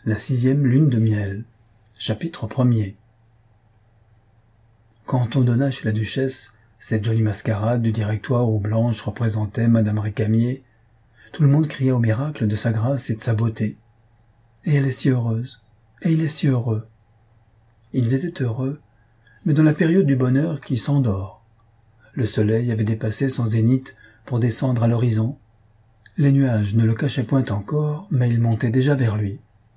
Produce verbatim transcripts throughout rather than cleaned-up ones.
La sixième lune de miel. Chapitre premier. Quand on donna chez la duchesse cette jolie mascarade du directoire où Blanche représentait Madame Récamier, tout le monde cria au miracle de sa grâce et de sa beauté. Et elle est si heureuse, et il est si heureux. Ils étaient heureux, mais dans la période du bonheur qui s'endort. Le soleil avait dépassé son zénith pour descendre à l'horizon. Les nuages ne le cachaient point encore, mais ils montaient déjà vers lui.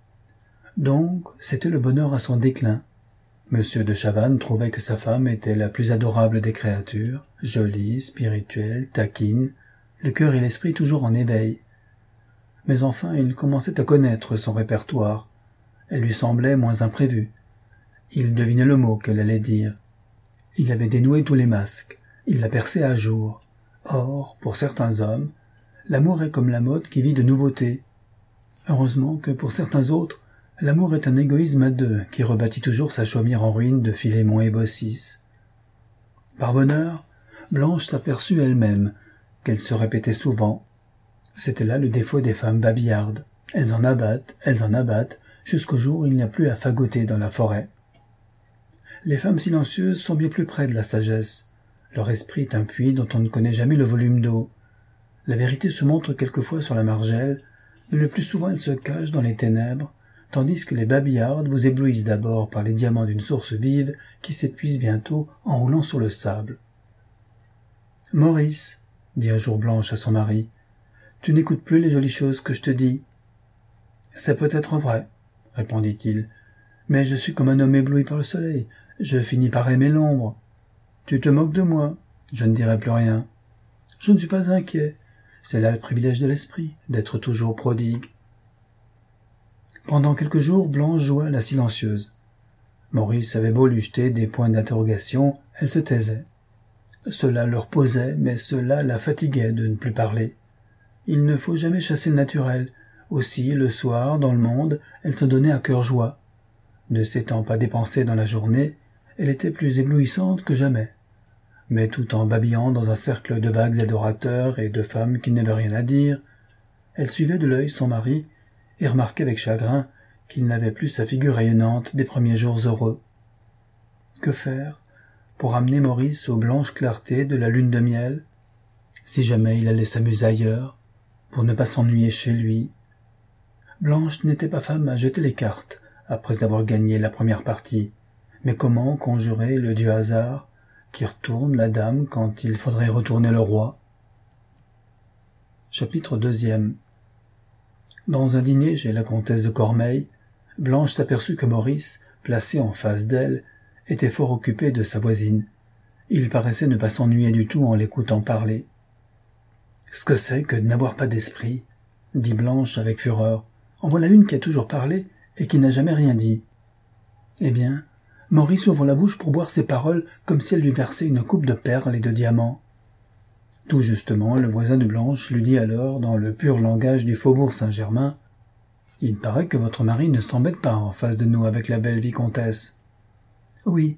Donc, c'était le bonheur à son déclin. Monsieur de Chavannes trouvait que sa femme était la plus adorable des créatures, jolie, spirituelle, taquine, le cœur et l'esprit toujours en éveil. Mais enfin, il commençait à connaître son répertoire. Elle lui semblait moins imprévue. Il devinait le mot qu'elle allait dire. Il avait dénoué tous les masques. Il la perçait à jour. Or, pour certains hommes, l'amour est comme la mode qui vit de nouveautés. Heureusement que pour certains autres, l'amour est un égoïsme à deux qui rebâtit toujours sa chaumière en ruine de Philémon et Baucis. Par bonheur, Blanche s'aperçut elle-même qu'elle se répétait souvent. C'était là le défaut des femmes babillardes. Elles en abattent, elles en abattent, jusqu'au jour où il n'y a plus à fagoter dans la forêt. Les femmes silencieuses sont bien plus près de la sagesse. Leur esprit est un puits dont on ne connaît jamais le volume d'eau. La vérité se montre quelquefois sur la margelle, mais le plus souvent elle se cache dans les ténèbres, tandis que les babillardes vous éblouissent d'abord par les diamants d'une source vive qui s'épuise bientôt en roulant sur le sable. « Maurice, » dit un jour Blanche à son mari, « tu n'écoutes plus les jolies choses que je te dis. »« C'est peut-être vrai, » répondit-il, « mais je suis comme un homme ébloui par le soleil, je finis par aimer l'ombre. Tu te moques de moi, je ne dirai plus rien. Je ne suis pas inquiet, c'est là le privilège de l'esprit, d'être toujours prodigue. » Pendant quelques jours, Blanche joua la silencieuse. Maurice avait beau lui jeter des points d'interrogation, elle se taisait. Cela le reposait, mais cela la fatiguait de ne plus parler. Il ne faut jamais chasser le naturel. Aussi, le soir, dans le monde, elle se donnait à cœur joie. Ne s'étant pas dépensée dans la journée, elle était plus éblouissante que jamais. Mais tout en babillant dans un cercle de vagues adorateurs et de femmes qui n'avaient rien à dire, elle suivait de l'œil son mari et remarquait avec chagrin qu'il n'avait plus sa figure rayonnante des premiers jours heureux. Que faire pour amener Maurice aux blanches clartés de la lune de miel, si jamais il allait s'amuser ailleurs, pour ne pas s'ennuyer chez lui? Blanche n'était pas femme à jeter les cartes après avoir gagné la première partie, mais comment conjurer le dieu hasard qui retourne la dame quand il faudrait retourner le roi? Chapitre deuxième. Dans un dîner chez la comtesse de Cormeilles, Blanche s'aperçut que Maurice, placé en face d'elle, était fort occupé de sa voisine. Il paraissait ne pas s'ennuyer du tout en l'écoutant parler. « Ce que c'est que de n'avoir pas d'esprit !» dit Blanche avec fureur. « En voilà une qui a toujours parlé et qui n'a jamais rien dit. » Eh bien, Maurice ouvre la bouche pour boire ses paroles comme si elle lui versait une coupe de perles et de diamants. Tout justement, le voisin de Blanche lui dit alors, dans le pur langage du faubourg Saint-Germain, « Il paraît que votre mari ne s'embête pas en face de nous avec la belle vicomtesse. »« Oui, »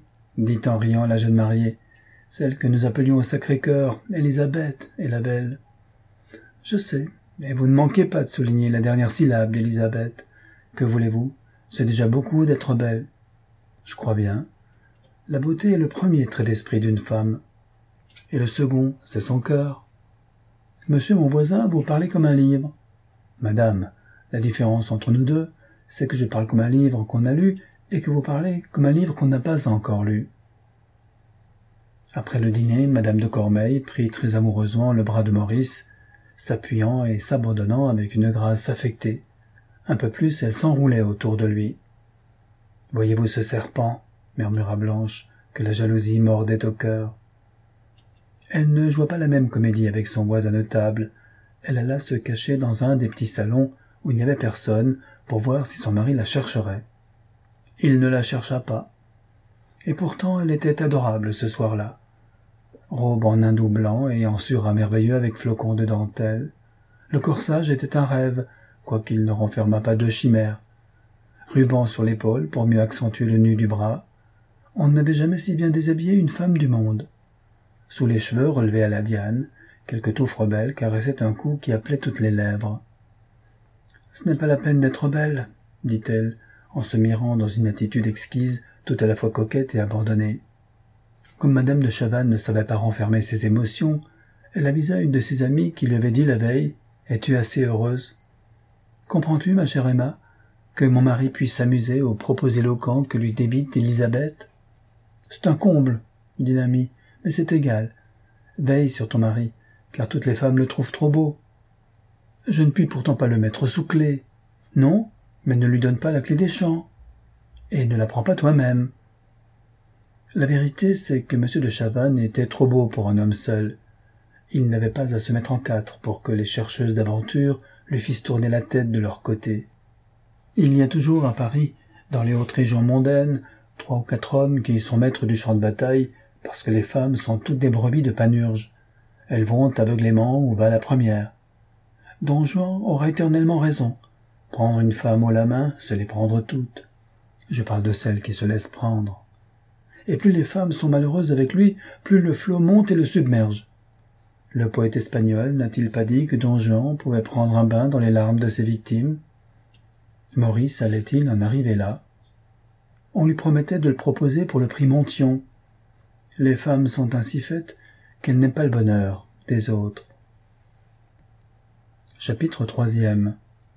dit en riant la jeune mariée, « celle que nous appelions au Sacré-Cœur, Élisabeth, est la belle. »« Je sais, mais vous ne manquez pas de souligner la dernière syllabe d'Élisabeth. Que voulez-vous? C'est déjà beaucoup d'être belle. »« Je crois bien. La beauté est le premier trait d'esprit d'une femme. Et le second, c'est son cœur. Monsieur mon voisin, vous parlez comme un livre. Madame, la différence entre nous deux, c'est que je parle comme un livre qu'on a lu et que vous parlez comme un livre qu'on n'a pas encore lu. » Après le dîner, Madame de Cormeilles prit très amoureusement le bras de Maurice, s'appuyant et s'abandonnant avec une grâce affectée. Un peu plus, elle s'enroulait autour de lui. « Voyez-vous ce serpent ?» murmura Blanche, que la jalousie mordait au cœur. Elle ne joua pas la même comédie avec son voisin de table. Elle alla se cacher dans un des petits salons où il n'y avait personne pour voir si son mari la chercherait. Il ne la chercha pas. Et pourtant elle était adorable ce soir-là. Robe en hindou blanc et en surat merveilleux avec flocons de dentelle. Le corsage était un rêve, quoiqu'il ne renfermât pas de chimère. Ruban sur l'épaule pour mieux accentuer le nu du bras. On n'avait jamais si bien déshabillé une femme du monde. Sous les cheveux relevés à la diane, quelques touffes rebelles caressaient un cou qui appelait toutes les lèvres. « Ce n'est pas la peine d'être belle, » dit-elle, en se mirant dans une attitude exquise, tout à la fois coquette et abandonnée. Comme madame de Chavannes ne savait pas renfermer ses émotions, elle avisa une de ses amies qui lui avait dit la veille « Es-tu assez heureuse ?»« Comprends-tu, ma chère Emma, que mon mari puisse s'amuser aux propos éloquents que lui débite Élisabeth ?»« C'est un comble, » dit l'amie, « mais c'est égal. Veille sur ton mari, car toutes les femmes le trouvent trop beau. »« Je ne puis pourtant pas le mettre sous clé. »« Non, mais ne lui donne pas la clé des champs. »« Et ne la prends pas toi-même. » La vérité, c'est que M. de Chavannes était trop beau pour un homme seul. Il n'avait pas à se mettre en quatre pour que les chercheuses d'aventure lui fissent tourner la tête de leur côté. Il y a toujours à Paris, dans les hautes régions mondaines, trois ou quatre hommes qui sont maîtres du champ de bataille, parce que les femmes sont toutes des brebis de Panurge. Elles vont aveuglément où va la première. Don Juan aura éternellement raison. Prendre une femme haut la main, c'est les prendre toutes. Je parle de celles qui se laissent prendre. Et plus les femmes sont malheureuses avec lui, plus le flot monte et le submerge. Le poète espagnol n'a-t-il pas dit que Don Juan pouvait prendre un bain dans les larmes de ses victimes? Maurice allait-il en arriver là? On lui promettait de le proposer pour le prix Montyon. Les femmes sont ainsi faites qu'elles n'aiment pas le bonheur des autres. Chapitre troisième.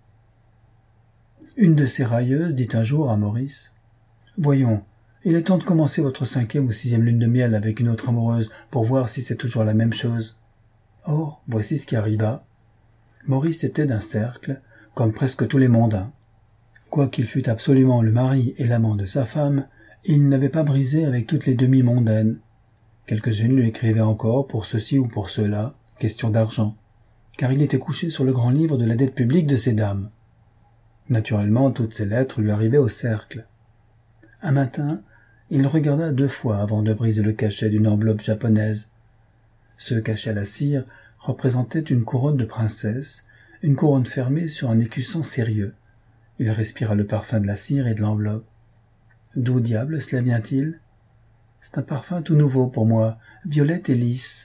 Une de ces railleuses dit un jour à Maurice « Voyons, il est temps de commencer votre cinquième ou sixième lune de miel avec une autre amoureuse pour voir si c'est toujours la même chose. » Or, voici ce qui arriva. Maurice était d'un cercle, comme presque tous les mondains. Quoiqu'il fût absolument le mari et l'amant de sa femme, il n'avait pas brisé avec toutes les demi-mondaines. Quelques-unes lui écrivaient encore pour ceci ou pour cela, question d'argent, car il était couché sur le grand livre de la dette publique de ces dames. Naturellement, toutes ces lettres lui arrivaient au cercle. Un matin, il regarda deux fois avant de briser le cachet d'une enveloppe japonaise. Ce cachet à la cire représentait une couronne de princesse, une couronne fermée sur un écusson sérieux. Il respira le parfum de la cire et de l'enveloppe. D'où diable cela vient-il? C'est un parfum tout nouveau pour moi, violette et lisse.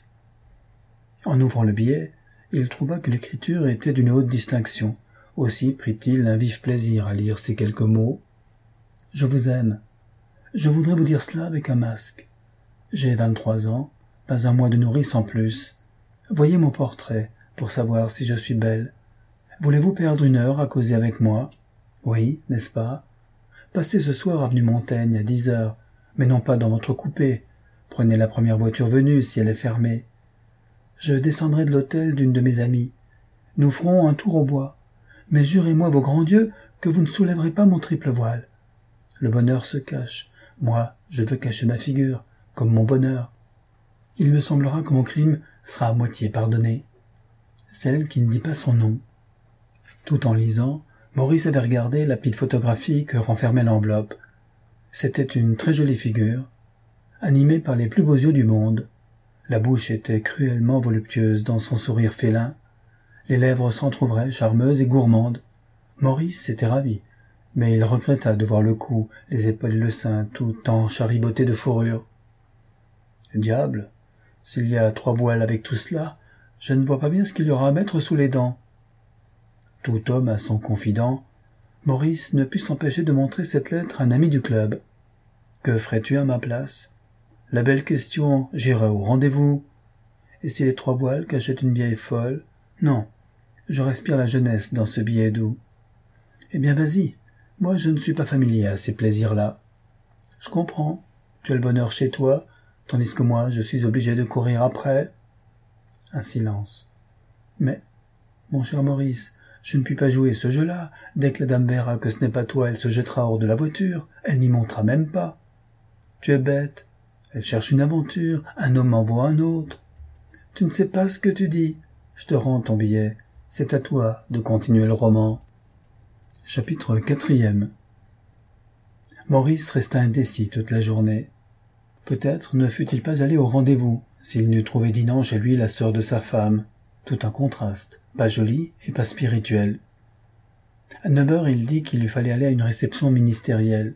En ouvrant le billet, il trouva que l'écriture était d'une haute distinction. Aussi prit-il un vif plaisir à lire ces quelques mots. « Je vous aime. Je voudrais vous dire cela avec un masque. J'ai vingt-trois ans, pas un mois de nourrice en plus. Voyez mon portrait, pour savoir si je suis belle. Voulez-vous perdre une heure à causer avec moi? Oui, n'est-ce pas? Passez ce soir avenue Montaigne à dix heures, mais non pas dans votre coupé. Prenez la première voiture venue si elle est fermée. Je descendrai de l'hôtel d'une de mes amies. Nous ferons un tour au bois. Mais jurez-moi vos grands dieux que vous ne soulèverez pas mon triple voile. Le bonheur se cache. Moi, je veux cacher ma figure, comme mon bonheur. Il me semblera que mon crime sera à moitié pardonné. Celle qui ne dit pas son nom. » Tout en lisant, Maurice avait regardé la petite photographie que renfermait l'enveloppe. C'était une très jolie figure, animée par les plus beaux yeux du monde. La bouche était cruellement voluptueuse dans son sourire félin. Les lèvres s'entr'ouvraient, charmeuses et gourmandes. Maurice était ravi, mais il regretta de voir le cou, les épaules et le sein tout encharibotés de fourrure. Diable, s'il y a trois voiles avec tout cela, je ne vois pas bien ce qu'il y aura à mettre sous les dents. Tout homme a son confident. Maurice ne put s'empêcher de montrer cette lettre à un ami du club. « Que ferais-tu à ma place ?»« La belle question, j'irai au rendez-vous. Et si les trois voiles cachaient une vieille folle? Non, je respire la jeunesse dans ce billet doux. Eh bien, vas-y, moi je ne suis pas familier à ces plaisirs-là. Je comprends, tu as le bonheur chez toi, tandis que moi je suis obligé de courir après. » Un silence. « Mais, mon cher Maurice, je ne puis pas jouer ce jeu-là. Dès que la dame verra que ce n'est pas toi, elle se jettera hors de la voiture, elle n'y montera même pas. Tu es bête, elle cherche une aventure, un homme en vaut un autre. Tu ne sais pas ce que tu dis. Je te rends ton billet, c'est à toi de continuer le roman. » Chapitre quatrième. Maurice resta indécis toute la journée. Peut-être ne fût-il pas allé au rendez-vous, s'il n'eût trouvé dînant chez lui la sœur de sa femme. Tout un contraste, pas joli et pas spirituel. À neuf heures, il dit qu'il lui fallait aller à une réception ministérielle.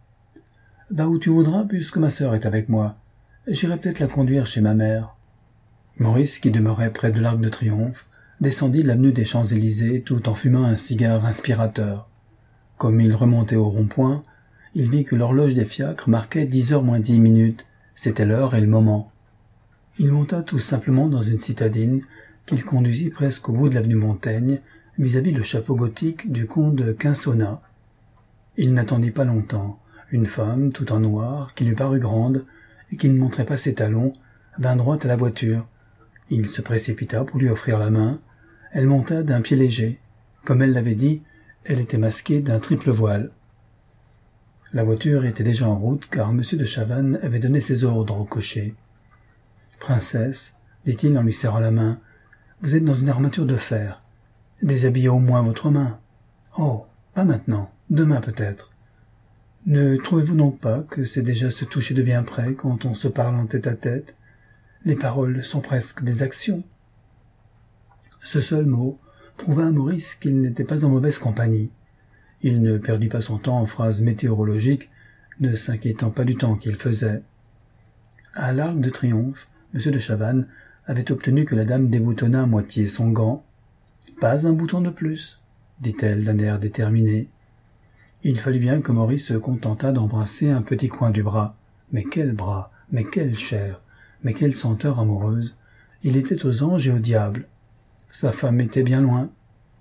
« Va où tu voudras, puisque ma sœur est avec moi. J'irai peut-être la conduire chez ma mère. » Maurice, qui demeurait près de l'Arc de Triomphe, descendit l'avenue des Champs-Élysées tout en fumant un cigare inspirateur. Comme il remontait au rond-point, il vit que l'horloge des fiacres marquait dix heures moins dix minutes. C'était l'heure et le moment. Il monta tout simplement dans une citadine qu'il conduisit presque au bout de l'avenue Montaigne, vis-à-vis le château gothique du comte de Quinsonnat. Il n'attendit pas longtemps. Une femme, tout en noir, qui lui parut grande et qui ne montrait pas ses talons, vint droit à la voiture. Il se précipita pour lui offrir la main. Elle monta d'un pied léger. Comme elle l'avait dit, elle était masquée d'un triple voile. La voiture était déjà en route car M. de Chavannes avait donné ses ordres au cocher. « Princesse, dit-il en lui serrant la main, vous êtes dans une armature de fer. Déshabillez au moins votre main. Oh, pas maintenant, demain peut-être. Ne trouvez-vous donc pas que c'est déjà se toucher de bien près quand on se parle en tête à tête? Les paroles sont presque des actions. » Ce seul mot prouva à Maurice qu'il n'était pas en mauvaise compagnie. Il ne perdit pas son temps en phrases météorologiques, ne s'inquiétant pas du temps qu'il faisait. À l'Arc de Triomphe, M. de Chavannes avait obtenu que la dame déboutonnât à moitié son gant. « Pas un bouton de plus, » dit-elle d'un air déterminé. Il fallut bien que Maurice se contentât d'embrasser un petit coin du bras. Mais quel bras, mais quelle chair, mais quelle senteur amoureuse. Il était aux anges et au diable. Sa femme était bien loin.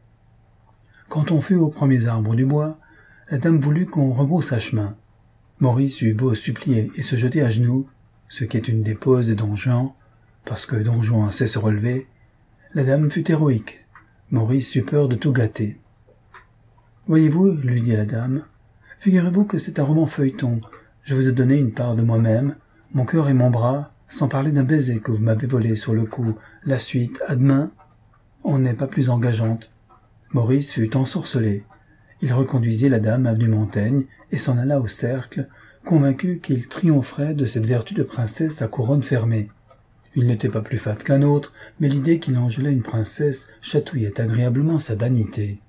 Quand on fut aux premiers arbres du bois, la dame voulut qu'on rebroussât chemin. Maurice eut beau supplier et se jeter à genoux, ce qui est une des poses de Don Juan, parce que Don Juan sait se relever, la dame fut héroïque. Maurice eut peur de tout gâter. « Voyez-vous, lui dit la dame, figurez-vous que c'est un roman feuilleton. Je vous ai donné une part de moi-même, mon cœur et mon bras, sans parler d'un baiser que vous m'avez volé sur le cou. La suite, à demain. On n'est pas plus engageante. » Maurice fut ensorcelé. Il reconduisit la dame avenue Montaigne et s'en alla au cercle, convaincu qu'il triompherait de cette vertu de princesse à couronne fermée. Il n'était pas plus fat qu'un autre, mais l'idée qu'il engelait une princesse chatouillait agréablement sa vanité.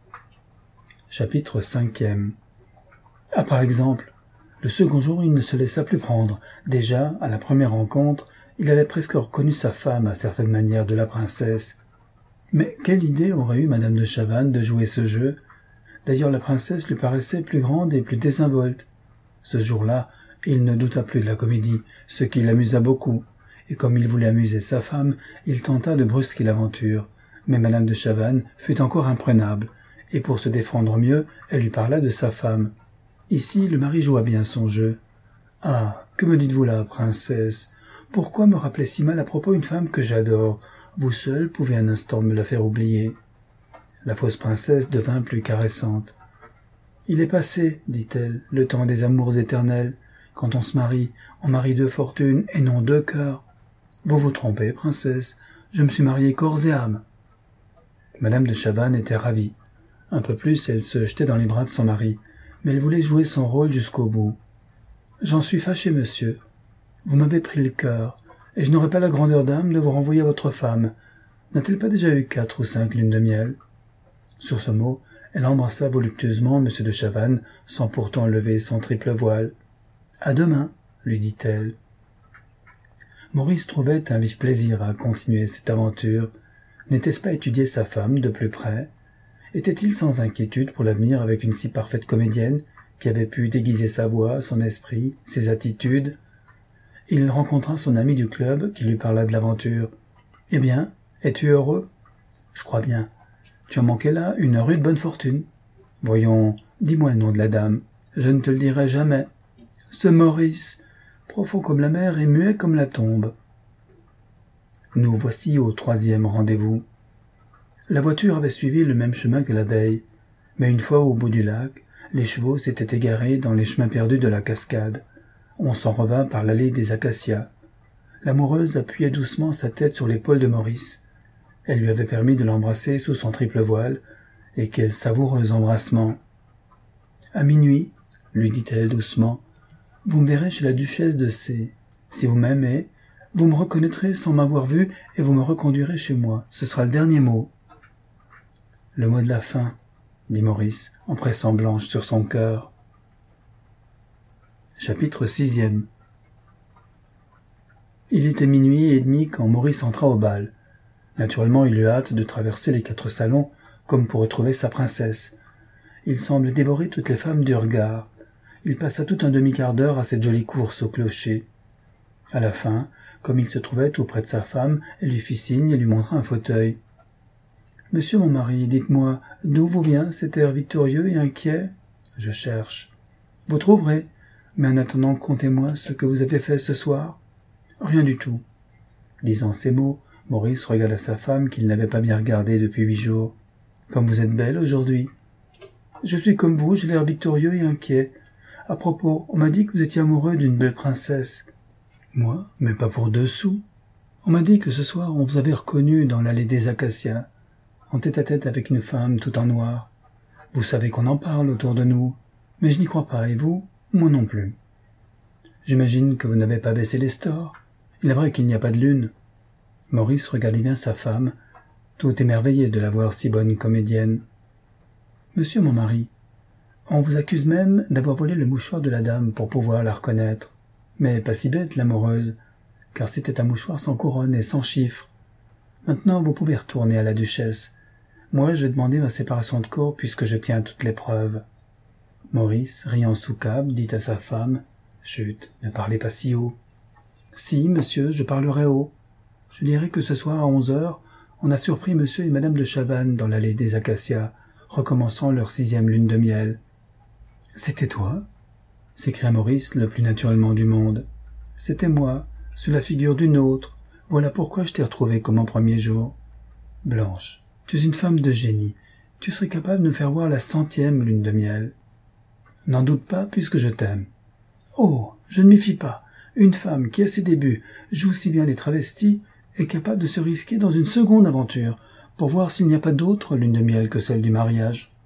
Chapitre cinquième. Ah, par exemple, le second jour, il ne se laissa plus prendre. Déjà, à la première rencontre, il avait presque reconnu sa femme à certaines manières de la princesse. Mais quelle idée aurait eu madame de Chavannes de jouer ce jeu? D'ailleurs, la princesse lui paraissait plus grande et plus désinvolte. Ce jour-là, il ne douta plus de la comédie, ce qui l'amusa beaucoup, et comme il voulait amuser sa femme, il tenta de brusquer l'aventure. Mais madame de Chavannes fut encore imprenable, et pour se défendre mieux, elle lui parla de sa femme. Ici, le mari joua bien son jeu. « Ah, que me dites-vous là, princesse? Pourquoi me rappeler si mal à propos une femme que j'adore? Vous seule pouvez un instant me la faire oublier. » La fausse princesse devint plus caressante. « Il est passé, dit-elle, le temps des amours éternels. Quand on se marie, on marie deux fortunes et non deux cœurs. Vous vous trompez, princesse, je me suis mariée corps et âme. » Madame de Chavannes était ravie. Un peu plus, elle se jetait dans les bras de son mari, mais elle voulait jouer son rôle jusqu'au bout. « J'en suis fâché, monsieur. Vous m'avez pris le cœur, et je n'aurai pas la grandeur d'âme de vous renvoyer à votre femme. N'a-t-elle pas déjà eu quatre ou cinq lunes de miel ?» Sur ce mot, elle embrassa voluptueusement M. de Chavannes, sans pourtant lever son triple voile. « À demain, » lui dit-elle. Maurice trouvait un vif plaisir à continuer cette aventure. N'était-ce pas étudier sa femme de plus près? Était-il sans inquiétude pour l'avenir avec une si parfaite comédienne qui avait pu déguiser sa voix, son esprit, ses attitudes? Il rencontra son ami du club qui lui parla de l'aventure. « Eh bien, es-tu heureux ?»« Je crois bien. Tu as manqué là une rude bonne fortune. Voyons, dis-moi le nom de la dame. Je ne te le dirai jamais. Ce Maurice, profond comme la mer et muet comme la tombe. » Nous voici au troisième rendez-vous. La voiture avait suivi le même chemin que la veille, mais une fois au bout du lac, les chevaux s'étaient égarés dans les chemins perdus de la cascade. On s'en revint par l'allée des acacias. L'amoureuse appuyait doucement sa tête sur l'épaule de Maurice. Elle lui avait permis de l'embrasser sous son triple voile, et quel savoureux embrassement. « À minuit, lui dit-elle doucement, vous me verrez chez la duchesse de C. Si vous m'aimez, vous me reconnaîtrez sans m'avoir vu et vous me reconduirez chez moi. Ce sera le dernier mot. » « Le mot de la fin, » dit Maurice, en pressant Blanche sur son cœur. Chapitre sixième. Il était minuit et demi quand Maurice entra au bal. Naturellement, il eut hâte de traverser les quatre salons, comme pour retrouver sa princesse. Il semble dévorer toutes les femmes du regard. Il passa tout un demi-quart d'heure à cette jolie course au clocher. À la fin, comme il se trouvait tout près de sa femme, elle lui fit signe et lui montra un fauteuil. « Monsieur mon mari, dites-moi, d'où vous vient cet air victorieux et inquiet ?»« Je cherche. »« Vous trouverez. Mais en attendant, contez-moi ce que vous avez fait ce soir. »« Rien du tout. » Disant ces mots, Maurice regarda sa femme qu'il n'avait pas bien regardée depuis huit jours. « Comme vous êtes belle aujourd'hui. »« Je suis comme vous, j'ai l'air victorieux et inquiet. À propos, on m'a dit que vous étiez amoureux d'une belle princesse. »« Moi, mais pas pour deux sous. On m'a dit que ce soir on vous avait reconnu dans l'allée des Acacias, en tête-à-tête avec une femme tout en noir. Vous savez qu'on en parle autour de nous, mais je n'y crois pas, et vous, moi non plus. J'imagine que vous n'avez pas baissé les stores. Il est vrai qu'il n'y a pas de lune. » Maurice regardait bien sa femme, tout émerveillé de la voir si bonne comédienne. « Monsieur mon mari, on vous accuse même d'avoir volé le mouchoir de la dame pour pouvoir la reconnaître. Mais pas si bête, l'amoureuse, car c'était un mouchoir sans couronne et sans chiffre. Maintenant, vous pouvez retourner à la duchesse. Moi, je vais demander ma séparation de corps puisque je tiens toutes les preuves. » Maurice, riant sous cave, dit à sa femme, « Chut, ne parlez pas si haut. »« Si, monsieur, je parlerai haut. Je dirai que ce soir à onze heures, on a surpris monsieur et madame de Chavannes dans l'allée des Acacias, recommençant leur sixième lune de miel. »« C'était toi ?» s'écria Maurice le plus naturellement du monde. « C'était moi, sous la figure d'une autre. Voilà pourquoi je t'ai retrouvé comme en premier jour. Blanche, tu es une femme de génie. Tu serais capable de me faire voir la centième lune de miel. N'en doute pas, puisque je t'aime. Oh, je ne m'y fie pas. Une femme qui, à ses débuts, joue si bien les travestis, est capable de se risquer dans une seconde aventure, pour voir s'il n'y a pas d'autre lune de miel que celle du mariage.